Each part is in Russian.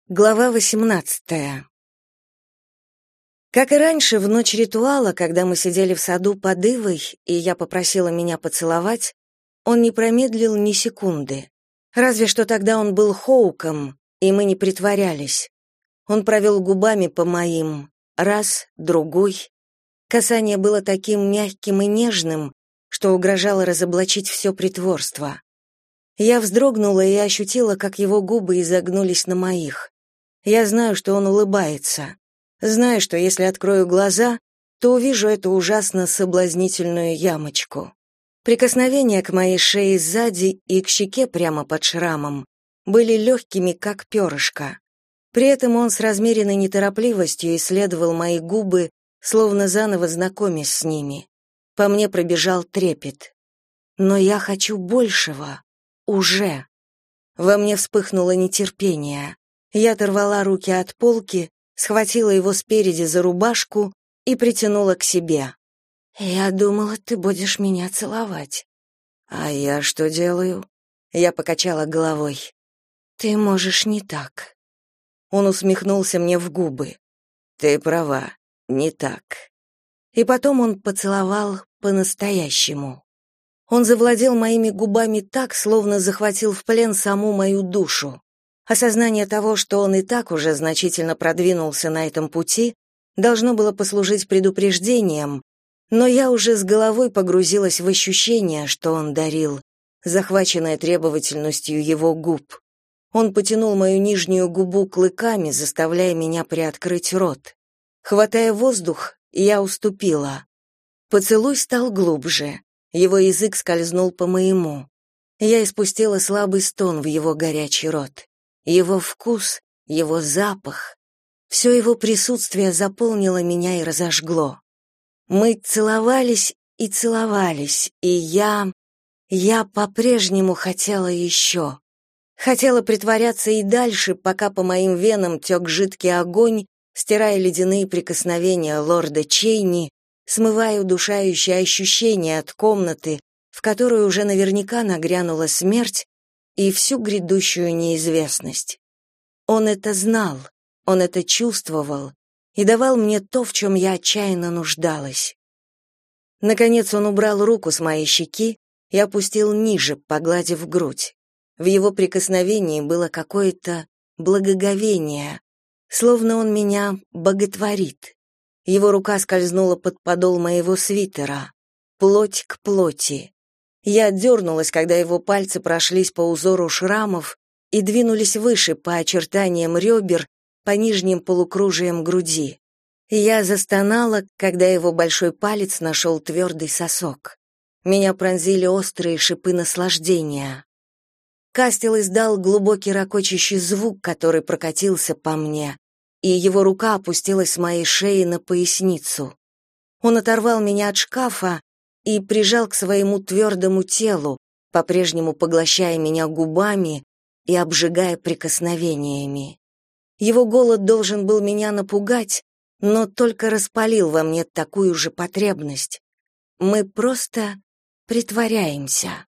Глава 18. Как и раньше, в ночь ритуала, когда мы сидели в саду под ивой, и я попросила меня поцеловать, он не промедлил ни секунды. Разве что тогда он был Хоуком, и мы не притворялись. Он провел губами по моим, раз, другой. Касание было таким мягким и нежным, что угрожало разоблачить все притворство. Я вздрогнула и ощутила, как его губы изогнулись на моих. Я знаю, что он улыбается. Знаю, что если открою глаза, то увижу эту ужасно соблазнительную ямочку. Прикосновения к моей шее сзади и к щеке прямо под шрамом были легкими, как перышко. При этом он с размеренной неторопливостью исследовал мои губы, словно заново знакомясь с ними. По мне пробежал трепет. Но я хочу большего. Уже. Во мне вспыхнуло нетерпение. Я оторвала руки от полки, схватила его спереди за рубашку и притянула к себе. «Я думала, ты будешь меня целовать». «А я что делаю?» Я покачала головой. «Ты можешь не так». Он усмехнулся мне в губы. «Ты права, не так». И потом он поцеловал по-настоящему. Он завладел моими губами так, словно захватил в плен саму мою душу. Осознание того, что он и так уже значительно продвинулся на этом пути, должно было послужить предупреждением, но я уже с головой погрузилась в ощущение, что он дарил, захваченная требовательностью его губ. Он потянул мою нижнюю губу клыками, заставляя меня приоткрыть рот. Хватая воздух, я уступила. Поцелуй стал глубже. Его язык скользнул по моему. Я испустила слабый стон в его горячий рот. Его вкус, его запах, все его присутствие заполнило меня и разожгло. Мы целовались, и я по-прежнему хотела еще. Хотела притворяться и дальше, пока по моим венам тек жидкий огонь, стирая ледяные прикосновения лорда Чейни, смывая удушающее ощущение от комнаты, в которую уже наверняка нагрянула смерть, и всю грядущую неизвестность. Он это знал, он это чувствовал и давал мне то, в чем я отчаянно нуждалась. Наконец он убрал руку с моей щеки и опустил ниже, погладив грудь. В его прикосновении было какое-то благоговение, словно он меня боготворит. Его рука скользнула под подол моего свитера, плоть к плоти. Я дернулась, когда его пальцы прошлись по узору шрамов и двинулись выше по очертаниям ребер, по нижним полукружиям груди. Я застонала, когда его большой палец нашел твердый сосок. Меня пронзили острые шипы наслаждения. Кастел издал глубокий ракочущий звук, который прокатился по мне, и его рука опустилась с моей шеи на поясницу. Он оторвал меня от шкафа и прижал к своему твердому телу, по-прежнему поглощая меня губами и обжигая прикосновениями. Его голод должен был меня напугать, но только распалил во мне такую же потребность. Мы просто притворяемся.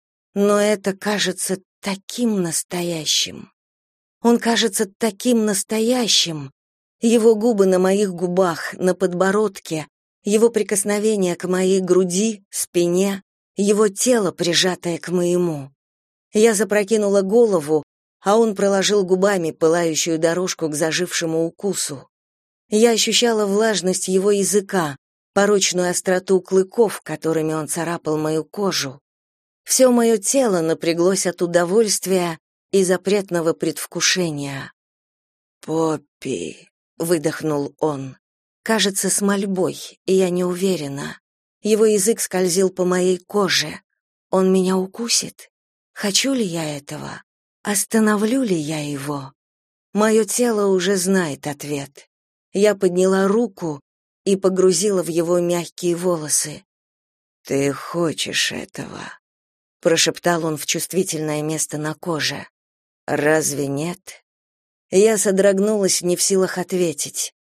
Но это кажется таким настоящим. Он кажется таким настоящим. Его губы на моих губах, на подбородке, его прикосновение к моей груди, спине, его тело, прижатое к моему. Я запрокинула голову, а он проложил губами пылающую дорожку к зажившему укусу. Я ощущала влажность его языка, порочную остроту клыков, которыми он царапал мою кожу. Все мое тело напряглось от удовольствия и запретного предвкушения. «Поппи», — выдохнул он. Кажется, с мольбой, и я не уверена. Его язык скользил по моей коже. Он меня укусит? Хочу ли я этого? Остановлю ли я его? Мое тело уже знает ответ. Я подняла руку и погрузила в его мягкие волосы. «Ты хочешь этого?» — прошептал он в чувствительное место на коже. «Разве нет?» Я содрогнулась, не в силах ответить.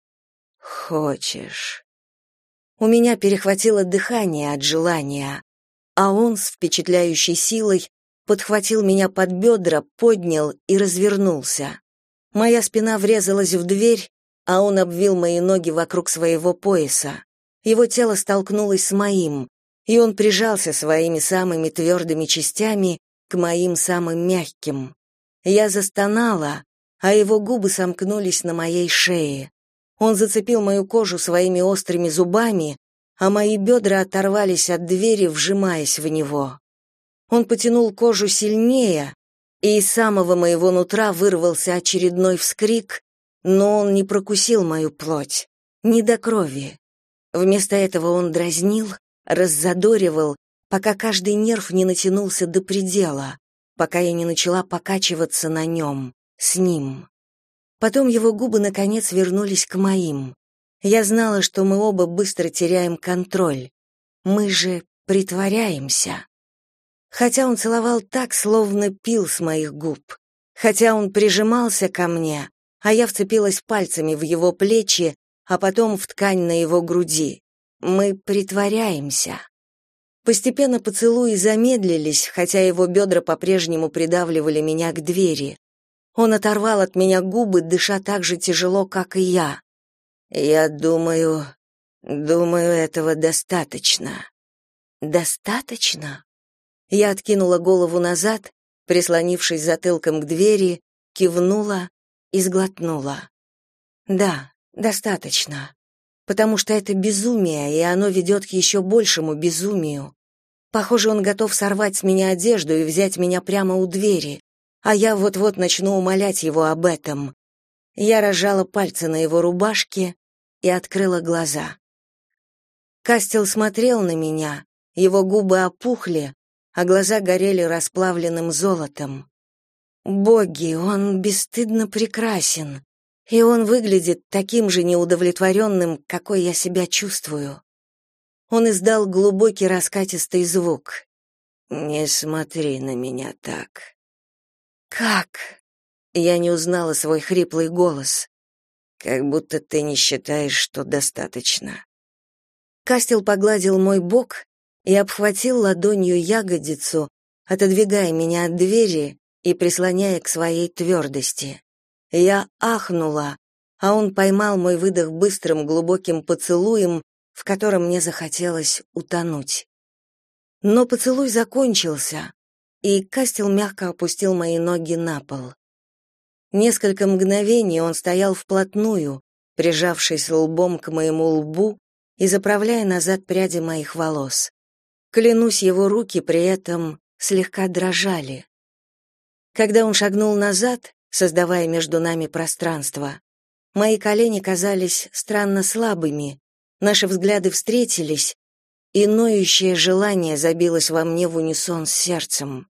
«Хочешь». У меня перехватило дыхание от желания, а он с впечатляющей силой подхватил меня под бедра, поднял и развернулся. Моя спина врезалась в дверь, а он обвил мои ноги вокруг своего пояса. Его тело столкнулось с моим, и он прижался своими самыми твердыми частями к моим самым мягким. Я застонала, а его губы сомкнулись на моей шее. Он зацепил мою кожу своими острыми зубами, а мои бедра оторвались от двери, вжимаясь в него. Он потянул кожу сильнее, и из самого моего нутра вырвался очередной вскрик, но он не прокусил мою плоть, не до крови. Вместо этого он дразнил, раззадоривал, пока каждый нерв не натянулся до предела, пока я не начала покачиваться на нем, с ним. Потом его губы наконец вернулись к моим. Я знала, что мы оба быстро теряем контроль. Мы же притворяемся. Хотя он целовал так, словно пил с моих губ. Хотя он прижимался ко мне, а я вцепилась пальцами в его плечи, а потом в ткань на его груди. Мы притворяемся. Постепенно поцелуи замедлились, хотя его бедра по-прежнему придавливали меня к двери. Он оторвал от меня губы, дыша так же тяжело, как и я. Я думаю, этого достаточно. Достаточно? Я откинула голову назад, прислонившись затылком к двери, кивнула и сглотнула. Да, достаточно. Потому что это безумие, и оно ведет к еще большему безумию. Похоже, он готов сорвать с меня одежду и взять меня прямо у двери, а я вот-вот начну умолять его об этом. Я разжала пальцы на его рубашке и открыла глаза. Кастел смотрел на меня, его губы опухли, а глаза горели расплавленным золотом. Боги, он бесстыдно прекрасен, и он выглядит таким же неудовлетворенным, какой я себя чувствую. Он издал глубокий раскатистый звук. «Не смотри на меня так». «Как?» Я не узнала свой хриплый голос. «Как будто ты не считаешь, что достаточно». Кастел погладил мой бок и обхватил ладонью ягодицу, отодвигая меня от двери и прислоняя к своей твердости. Я ахнула, а он поймал мой выдох быстрым глубоким поцелуем, в котором мне захотелось утонуть. Но поцелуй закончился, и Кастел мягко опустил мои ноги на пол. Несколько мгновений он стоял вплотную, прижавшись лбом к моему лбу и заправляя назад пряди моих волос. Клянусь, его руки при этом слегка дрожали. Когда он шагнул назад, создавая между нами пространство, мои колени казались странно слабыми, наши взгляды встретились, и ноющее желание забилось во мне в унисон с сердцем.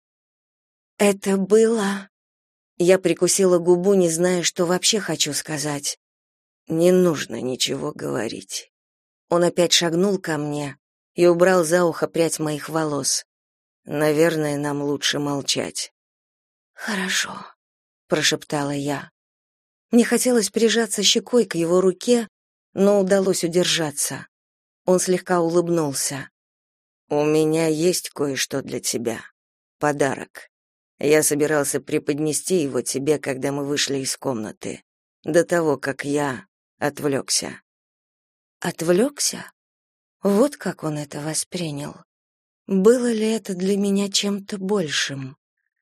Это было... Я прикусила губу, не зная, что вообще хочу сказать. Не нужно ничего говорить. Он опять шагнул ко мне и убрал за ухо прядь моих волос. Наверное, нам лучше молчать. Хорошо, прошептала я. Мне хотелось прижаться щекой к его руке, но удалось удержаться. Он слегка улыбнулся. У меня есть кое-что для тебя. Подарок. Я собирался преподнести его тебе, когда мы вышли из комнаты, до того, как я отвлекся». Отвлекся? Вот как он это воспринял. Было ли это для меня чем-то большим?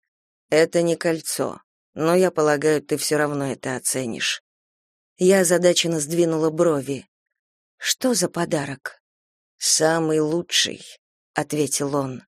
Это не кольцо, но я полагаю, ты все равно это оценишь. Я озадаченно сдвинула брови. Что за подарок? Самый лучший, ответил он.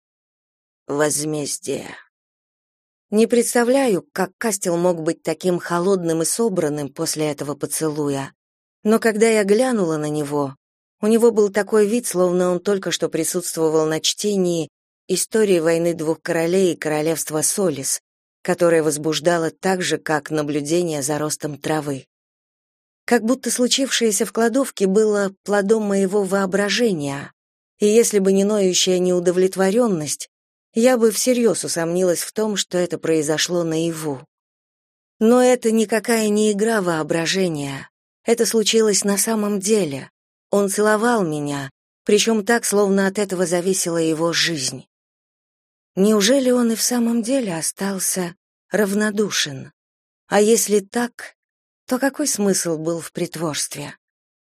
Возмездие. Не представляю, как Кастел мог быть таким холодным и собранным после этого поцелуя. Но когда я глянула на него, у него был такой вид, словно он только что присутствовал на чтении «Истории войны двух королей и королевства Солис», которое возбуждало так же, как наблюдение за ростом травы. Как будто случившееся в кладовке было плодом моего воображения, и если бы не ноющая неудовлетворенность, я бы всерьез усомнилась в том, что это произошло наяву. Но это никакая не игра воображения. Это случилось на самом деле. Он целовал меня, причем так, словно от этого зависела его жизнь. Неужели он и в самом деле остался равнодушен? А если так, то какой смысл был в притворстве?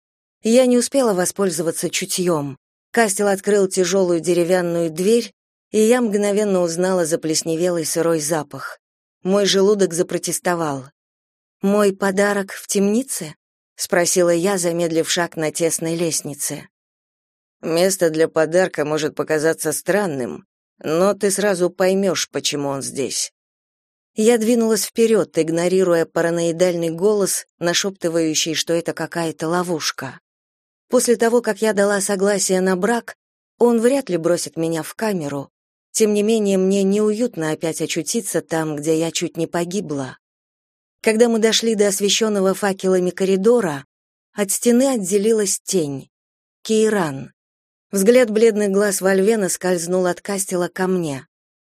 Я не успела воспользоваться чутьем. Кастел открыл тяжелую деревянную дверь, и я мгновенно узнала заплесневелый сырой запах. Мой желудок запротестовал. «Мой подарок в темнице?» — спросила я, замедлив шаг на тесной лестнице. «Место для подарка может показаться странным, но ты сразу поймешь, почему он здесь». Я двинулась вперед, игнорируя параноидальный голос, нашептывающий, что это какая-то ловушка. После того, как я дала согласие на брак, он вряд ли бросит меня в камеру. Тем не менее, мне неуютно опять очутиться там, где я чуть не погибла. Когда мы дошли до освещенного факелами коридора, от стены отделилась тень. Кейран. Взгляд бледных глаз Вольвена скользнул от Кастела ко мне.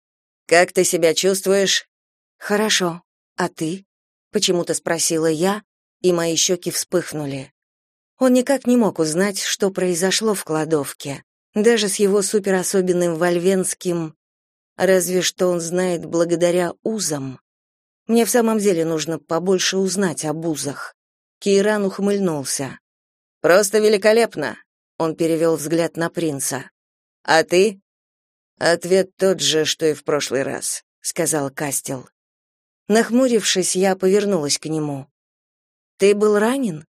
«Как ты себя чувствуешь?» «Хорошо. А ты?» — почему-то спросила я, и мои щеки вспыхнули. Он никак не мог узнать, что произошло в кладовке, даже с его суперособенным вольвенским, разве что он знает благодаря узам. Мне в самом деле нужно побольше узнать об узах. Кейран ухмыльнулся. «Просто великолепно!» — он перевел взгляд на принца. «А ты?» «Ответ тот же, что и в прошлый раз», — сказал Кастел. Нахмурившись, я повернулась к нему. «Ты был ранен?»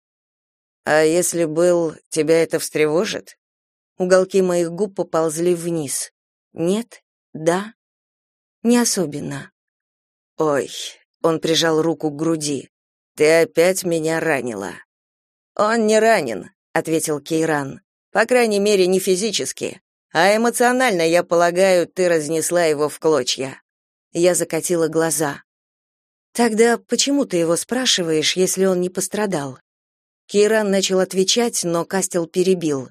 «А если был, тебя это встревожит?» Уголки моих губ поползли вниз. «Нет? Да?» «Не особенно». «Ой», — он прижал руку к груди, — «ты опять меня ранила». «Он не ранен», — ответил Кейран. «По крайней мере, не физически. А эмоционально, я полагаю, ты разнесла его в клочья». Я закатила глаза. «Тогда почему ты его спрашиваешь, если он не пострадал?» Кейран начал отвечать, но Кастел перебил.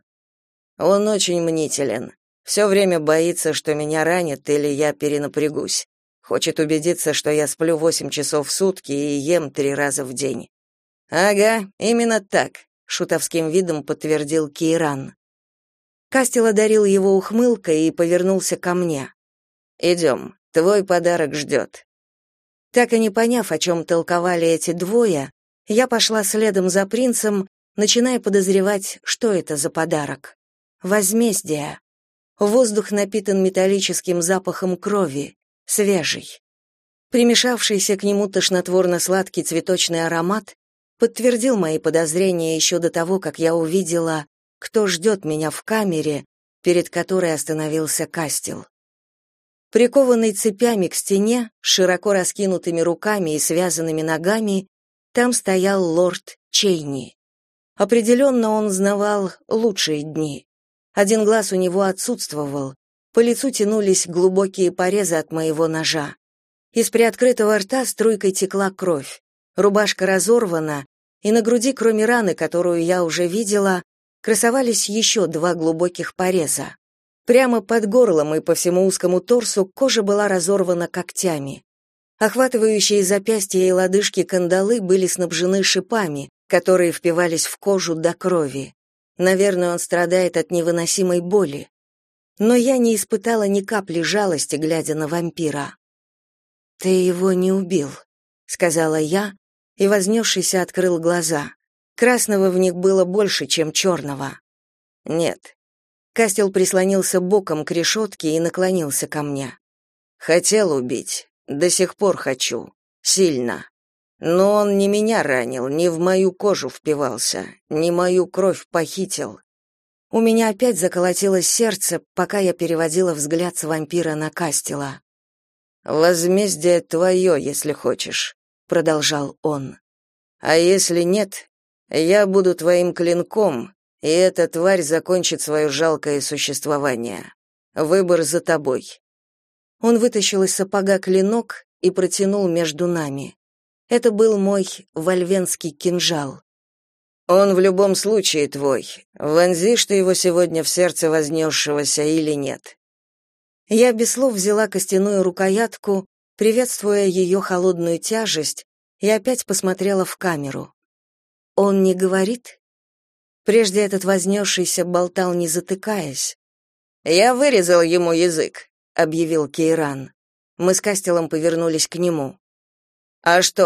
«Он очень мнителен. Все время боится, что меня ранят или я перенапрягусь. Хочет убедиться, что я сплю 8 часов в сутки и ем 3 раза в день». «Ага, именно так», — шутовским видом подтвердил Кейран. Кастел одарил его ухмылкой и повернулся ко мне. «Идем, твой подарок ждет». Так и не поняв, о чем толковали эти двое, я пошла следом за принцем, начиная подозревать, что это за подарок. Возмездие. Воздух напитан металлическим запахом крови, свежий. Примешавшийся к нему тошнотворно-сладкий цветочный аромат подтвердил мои подозрения еще до того, как я увидела, кто ждет меня в камере, перед которой остановился Кастел. Прикованный цепями к стене, с широко раскинутыми руками и связанными ногами, там стоял лорд Чейни. Определенно он знавал лучшие дни. Один глаз у него отсутствовал, по лицу тянулись глубокие порезы от моего ножа. Из приоткрытого рта струйкой текла кровь, рубашка разорвана, и на груди, кроме раны, которую я уже видела, красовались еще 2 глубоких пореза. Прямо под горлом и по всему узкому торсу кожа была разорвана когтями. Охватывающие запястья и лодыжки кандалы были снабжены шипами, которые впивались в кожу до крови. Наверное, он страдает от невыносимой боли. Но я не испытала ни капли жалости, глядя на вампира. «Ты его не убил», — сказала я, и вознесшийся открыл глаза. Красного в них было больше, чем черного. «Нет». Кастел прислонился боком к решетке и наклонился ко мне. «Хотел убить. До сих пор хочу. Сильно. Но он не меня ранил, не в мою кожу впивался, не мою кровь похитил». У меня опять заколотилось сердце, пока я переводила взгляд с вампира на Кастела. «Возмездие твое, если хочешь», — продолжал он. «А если нет, я буду твоим клинком, и эта тварь закончит свое жалкое существование. Выбор за тобой». Он вытащил из сапога клинок и протянул между нами. Это был мой вольвенский кинжал. «Он в любом случае твой. Вонзишь ты его сегодня в сердце вознесшегося или нет?» Я без слов взяла костяную рукоятку, приветствуя ее холодную тяжесть, и опять посмотрела в камеру. «Он не говорит?» Прежде этот вознесшийся болтал, не затыкаясь. «Я вырезал ему язык», — объявил Кейран. Мы с Кастелом повернулись к нему. «А что?»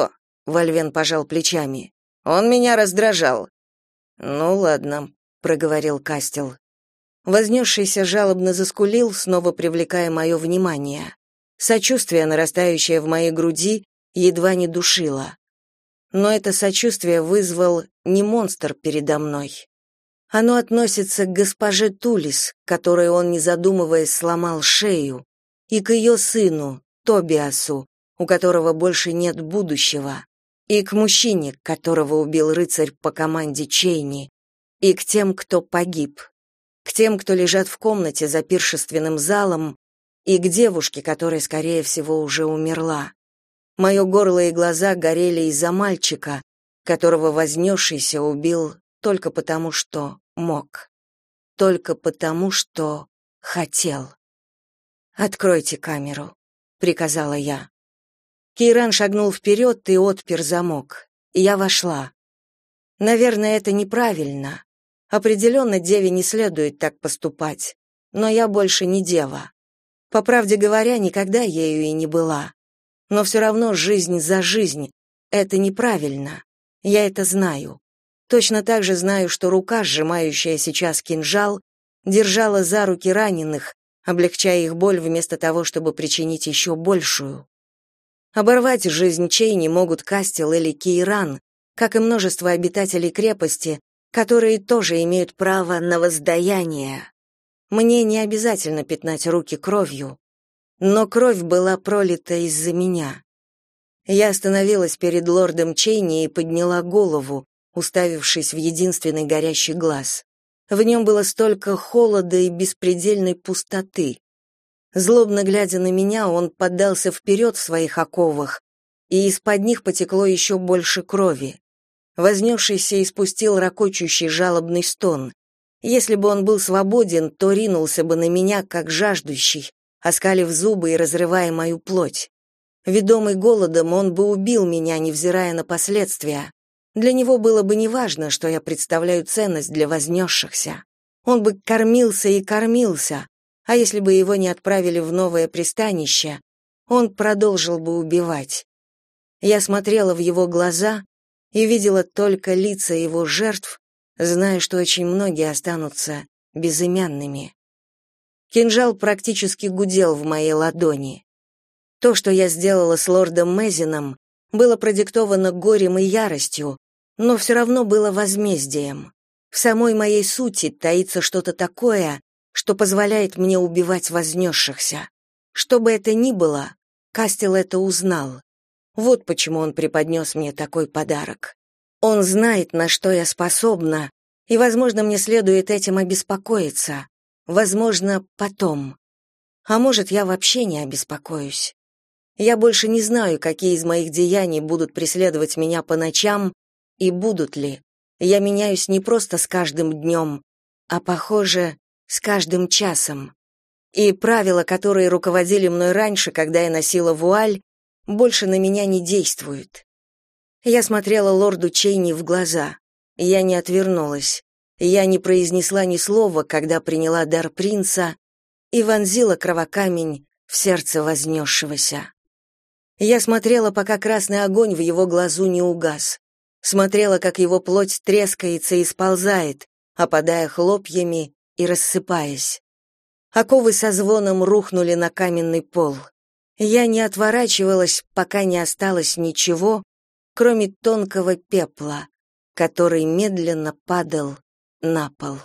Вольвен пожал плечами. Он меня раздражал. Ну ладно, проговорил Кастел. Вознесшийся жалобно заскулил, снова привлекая мое внимание. Сочувствие, нарастающее в моей груди, едва не душило. Но это сочувствие вызвал не монстр передо мной. Оно относится к госпоже Тулис, которой он, не задумываясь, сломал шею, и к ее сыну, Тобиасу, у которого больше нет будущего, и к мужчине, которого убил рыцарь по команде Чейни, и к тем, кто погиб, к тем, кто лежат в комнате за пиршественным залом, и к девушке, которая, скорее всего, уже умерла. Мое горло и глаза горели из-за мальчика, которого вознесшийся убил только потому, что мог. Только потому, что хотел. «Откройте камеру», — приказала я. Кейран шагнул вперед и отпер замок. Я вошла. Наверное, это неправильно. Определенно, деве не следует так поступать. Но я больше не дева. По правде говоря, никогда ею и не была. Но все равно жизнь за жизнь. Это неправильно. Я это знаю. Точно так же знаю, что рука, сжимающая сейчас кинжал, держала за руки раненых, облегчая их боль вместо того, чтобы причинить еще большую. Оборвать жизнь Чейни могут Кастел или Кейран, как и множество обитателей крепости, которые тоже имеют право на воздаяние. Мне не обязательно пятнать руки кровью, но кровь была пролита из-за меня. Я остановилась перед лордом Чейни и подняла голову, уставившись в единственный горящий глаз. В нем было столько холода и беспредельной пустоты. Злобно глядя на меня, он поддался вперед в своих оковах, и из-под них потекло еще больше крови. Вознесшийся испустил ракочущий жалобный стон. Если бы он был свободен, то ринулся бы на меня, как жаждущий, оскалив зубы и разрывая мою плоть. Ведомый голодом, он бы убил меня, невзирая на последствия. Для него было бы неважно, что я представляю ценность для вознесшихся. Он бы кормился и кормился, а если бы его не отправили в новое пристанище, он продолжил бы убивать. Я смотрела в его глаза и видела только лица его жертв, зная, что очень многие останутся безымянными. Кинжал практически гудел в моей ладони. То, что я сделала с лордом Мезином, было продиктовано горем и яростью, но все равно было возмездием. В самой моей сути таится что-то такое, что позволяет мне убивать вознесшихся. Что бы это ни было, Кастел это узнал. Вот почему он преподнес мне такой подарок. Он знает, на что я способна, и, возможно, мне следует этим обеспокоиться. Возможно, потом. А может, я вообще не обеспокоюсь. Я больше не знаю, какие из моих деяний будут преследовать меня по ночам, и будут ли. Я меняюсь не просто с каждым днем, а, похоже, с каждым часом. И правила, которые руководили мной раньше, когда я носила вуаль, больше на меня не действуют. Я смотрела лорду Чейни в глаза. Я не отвернулась. Я не произнесла ни слова, когда приняла дар принца, и вонзила кровокамень в сердце вознесшегося. Я смотрела, пока красный огонь в его глазу не угас. Смотрела, как его плоть трескается и сползает, опадая хлопьями и рассыпаясь. Оковы со звоном рухнули на каменный пол. Я не отворачивалась, пока не осталось ничего, кроме тонкого пепла, который медленно падал на пол.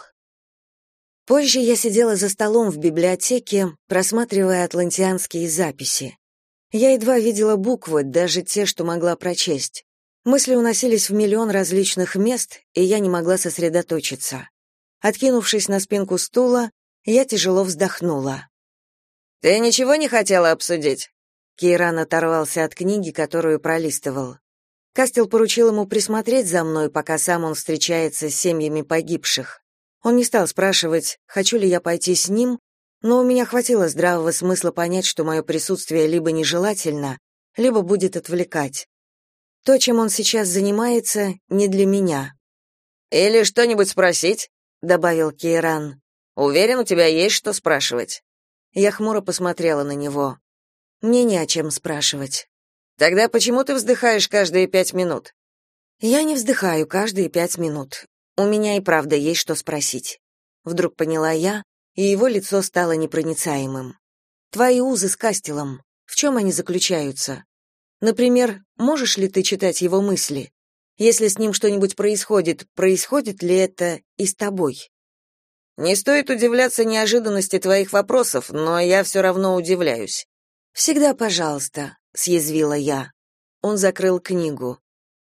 Позже я сидела за столом в библиотеке, просматривая атлантианские записи. Я едва видела буквы, даже те, что могла прочесть. Мысли уносились в миллион различных мест, и я не могла сосредоточиться. Откинувшись на спинку стула, я тяжело вздохнула. «Ты ничего не хотела обсудить?» Кейран оторвался от книги, которую пролистывал. Кастел поручил ему присмотреть за мной, пока сам он встречается с семьями погибших. Он не стал спрашивать, хочу ли я пойти с ним, но у меня хватило здравого смысла понять, что мое присутствие либо нежелательно, либо будет отвлекать. То, чем он сейчас занимается, не для меня. «Или что-нибудь спросить?» — добавил Кейран. «Уверен, у тебя есть что спрашивать». Я хмуро посмотрела на него. Мне не о чем спрашивать. Тогда почему ты вздыхаешь каждые 5 минут? Я не вздыхаю каждые 5 минут. У меня и правда есть что спросить. Вдруг поняла я, и его лицо стало непроницаемым. Твои узы с Кастелом, в чем они заключаются? Например, можешь ли ты читать его мысли? Если с ним что-нибудь происходит, происходит ли это и с тобой? Не стоит удивляться неожиданности твоих вопросов, но я все равно удивляюсь. Всегда, пожалуйста, съязвила я. Он закрыл книгу.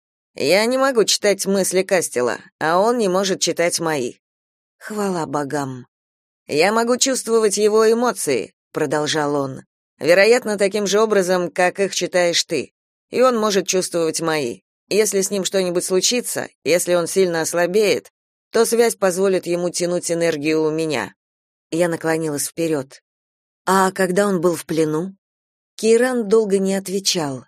Я не могу читать мысли Кастела, а он не может читать мои. Хвала богам. Я могу чувствовать его эмоции, продолжал он. Вероятно, таким же образом, как их читаешь ты. И он может чувствовать мои. Если с ним что-нибудь случится, если он сильно ослабеет, то связь позволит ему тянуть энергию у меня. Я наклонилась вперед. А когда он был в плену? Кейран долго не отвечал.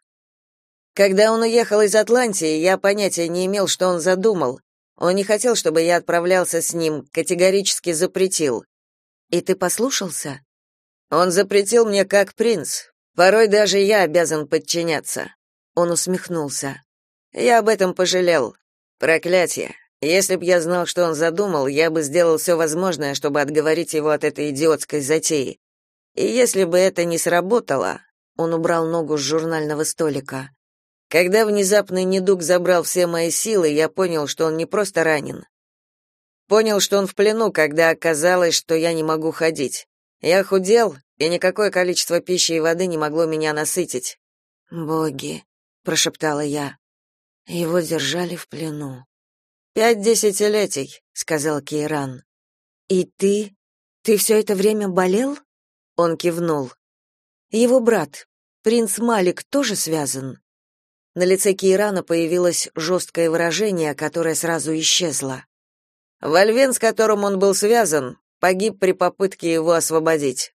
Когда он уехал из Атлантии, я понятия не имел, что он задумал. Он не хотел, чтобы я отправлялся с ним, категорически запретил. И ты послушался? Он запретил мне как принц. Порой даже я обязан подчиняться. Он усмехнулся. Я об этом пожалел. Проклятие. Если б я знал, что он задумал, я бы сделал все возможное, чтобы отговорить его от этой идиотской затеи. И если бы это не сработало, он убрал ногу с журнального столика. Когда внезапный недуг забрал все мои силы, я понял, что он не просто ранен. Понял, что он в плену, когда оказалось, что я не могу ходить. Я худел, и никакое количество пищи и воды не могло меня насытить. «Боги», — прошептала я. Его держали в плену. 5 десятилетий, сказал Кейран. И ты все это время болел? Он кивнул. Его брат, принц Малик, тоже связан? На лице Кейрана появилось жесткое выражение, которое сразу исчезло. Вольвен, с которым он был связан, погиб при попытке его освободить.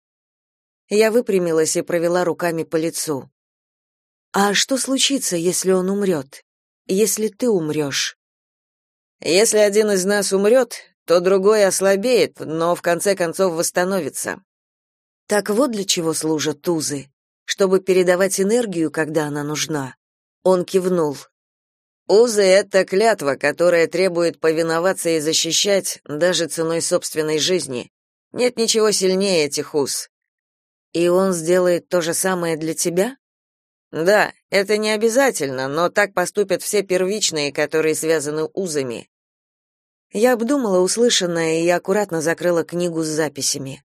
Я выпрямилась и провела руками по лицу. А что случится, если он умрет? Если ты умрешь? Если один из нас умрет, то другой ослабеет, но в конце концов восстановится. Так вот для чего служат узы, чтобы передавать энергию, когда она нужна. Он кивнул. Узы — это клятва, которая требует повиноваться и защищать даже ценой собственной жизни. Нет ничего сильнее этих уз. И он сделает то же самое для тебя? Да, это не обязательно, но так поступят все первичные, которые связаны узами. Я обдумала услышанное и аккуратно закрыла книгу с записями.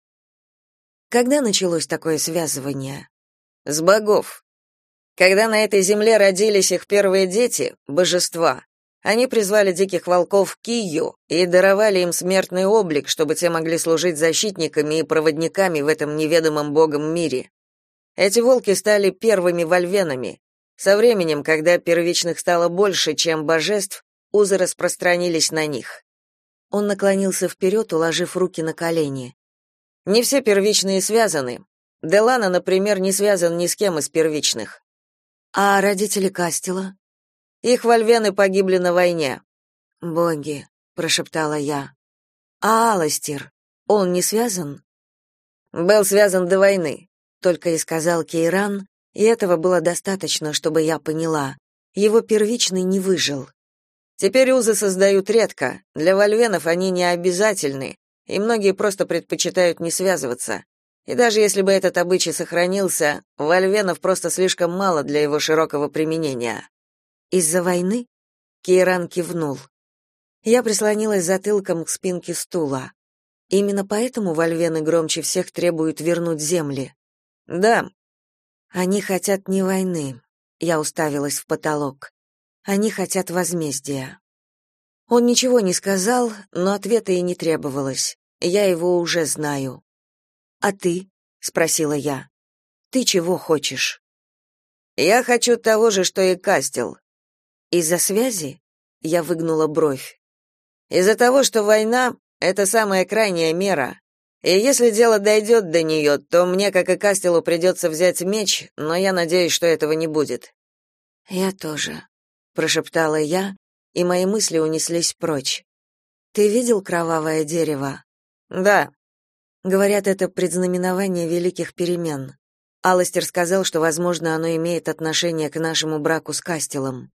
Когда началось такое связывание? С богов. Когда на этой земле родились их первые дети, божества, они призвали диких волков к Кию и даровали им смертный облик, чтобы те могли служить защитниками и проводниками в этом неведомом богом мире. Эти волки стали первыми вольвенами. Со временем, когда первичных стало больше, чем божеств, узы распространились на них. Он наклонился вперед, уложив руки на колени. Не все первичные связаны. Делана, например, не связан ни с кем из первичных. А родители Кастела? Их вольвены погибли на войне. Боги, прошептала я. А Аластир, он не связан? Был связан до войны, только и сказал Кейран, и этого было достаточно, чтобы я поняла. Его первичный не выжил. Теперь узы создают редко. Для вольвенов они не обязательны, и многие просто предпочитают не связываться. И даже если бы этот обычай сохранился, вольвенов просто слишком мало для его широкого применения. Из-за войны? Кейран кивнул. Я прислонилась затылком к спинке стула. Именно поэтому вольвены громче всех требуют вернуть земли. Да. Они хотят не войны. Я уставилась в потолок. Они хотят возмездия. Он ничего не сказал, но ответа и не требовалось. Я его уже знаю. «А ты?» — спросила я. «Ты чего хочешь?» «Я хочу того же, что и Кастел». «Из-за связи?» — я выгнула бровь. «Из-за того, что война — это самая крайняя мера. И если дело дойдет до нее, то мне, как и Кастелу, придется взять меч, но я надеюсь, что этого не будет». «Я тоже», — прошептала я, и мои мысли унеслись прочь. «Ты видел кровавое дерево?» «Да». Говорят, это предзнаменование великих перемен. Алластер сказал, что, возможно, оно имеет отношение к нашему браку с Кастелом.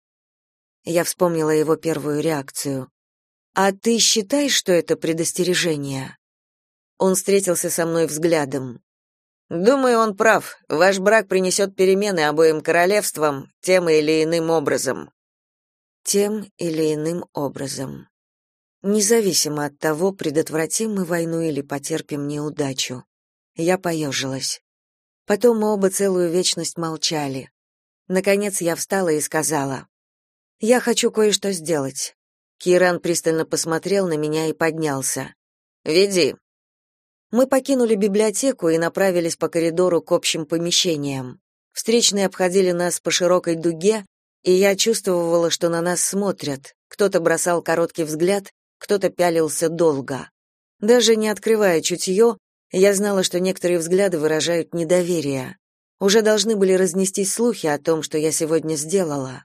Я вспомнила его первую реакцию. «А ты считаешь, что это предостережение?» Он встретился со мной взглядом. Думаю, он прав. Ваш брак принесет перемены обоим королевствам тем или иным образом. Тем или иным образом. Независимо от того, предотвратим мы войну или потерпим неудачу. Я поежилась. Потом мы оба целую вечность молчали. Наконец я встала и сказала: «Я хочу кое-что сделать». Киран пристально посмотрел на меня и поднялся. «Веди». Мы покинули библиотеку и направились по коридору к общим помещениям. Встречные обходили нас по широкой дуге, и я чувствовала, что на нас смотрят. Кто-то бросал короткий взгляд, кто-то пялился долго. Даже не открывая чутье, я знала, что некоторые взгляды выражают недоверие. Уже должны были разнестись слухи о том, что я сегодня сделала.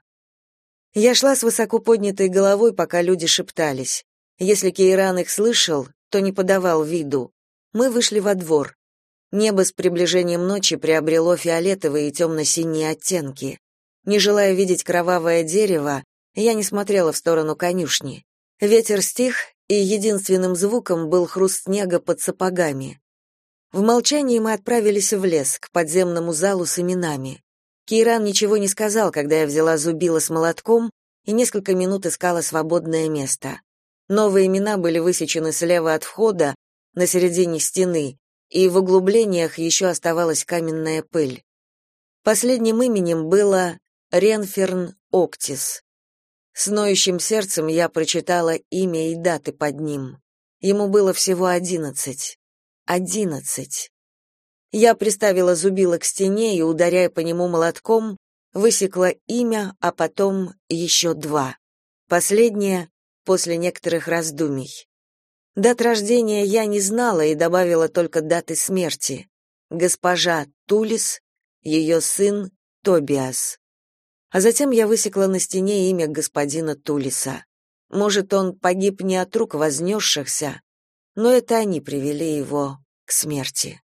Я шла с высоко поднятой головой, пока люди шептались. Если Кейран их слышал, то не подавал виду. Мы вышли во двор. Небо с приближением ночи приобрело фиолетовые и темно-синие оттенки. Не желая видеть кровавое дерево, я не смотрела в сторону конюшни. Ветер стих, и единственным звуком был хруст снега под сапогами. В молчании мы отправились в лес, к подземному залу с именами. Кейран ничего не сказал, когда я взяла зубило с молотком и несколько минут искала свободное место. Новые имена были высечены слева от входа, на середине стены, и в углублениях еще оставалась каменная пыль. Последним именем было Ренферн Октис. С ноющим сердцем я прочитала имя и даты под ним. Ему было всего 11. 11. Я приставила зубило к стене и, ударяя по нему молотком, высекла имя, а потом еще 2. Последнее после некоторых раздумий. Дат рождения я не знала и добавила только даты смерти. Госпожа Тулис, ее сын Тобиас. А затем я высекла на стене имя господина Тулиса. Может, он погиб не от рук вознесшихся, но это они привели его к смерти.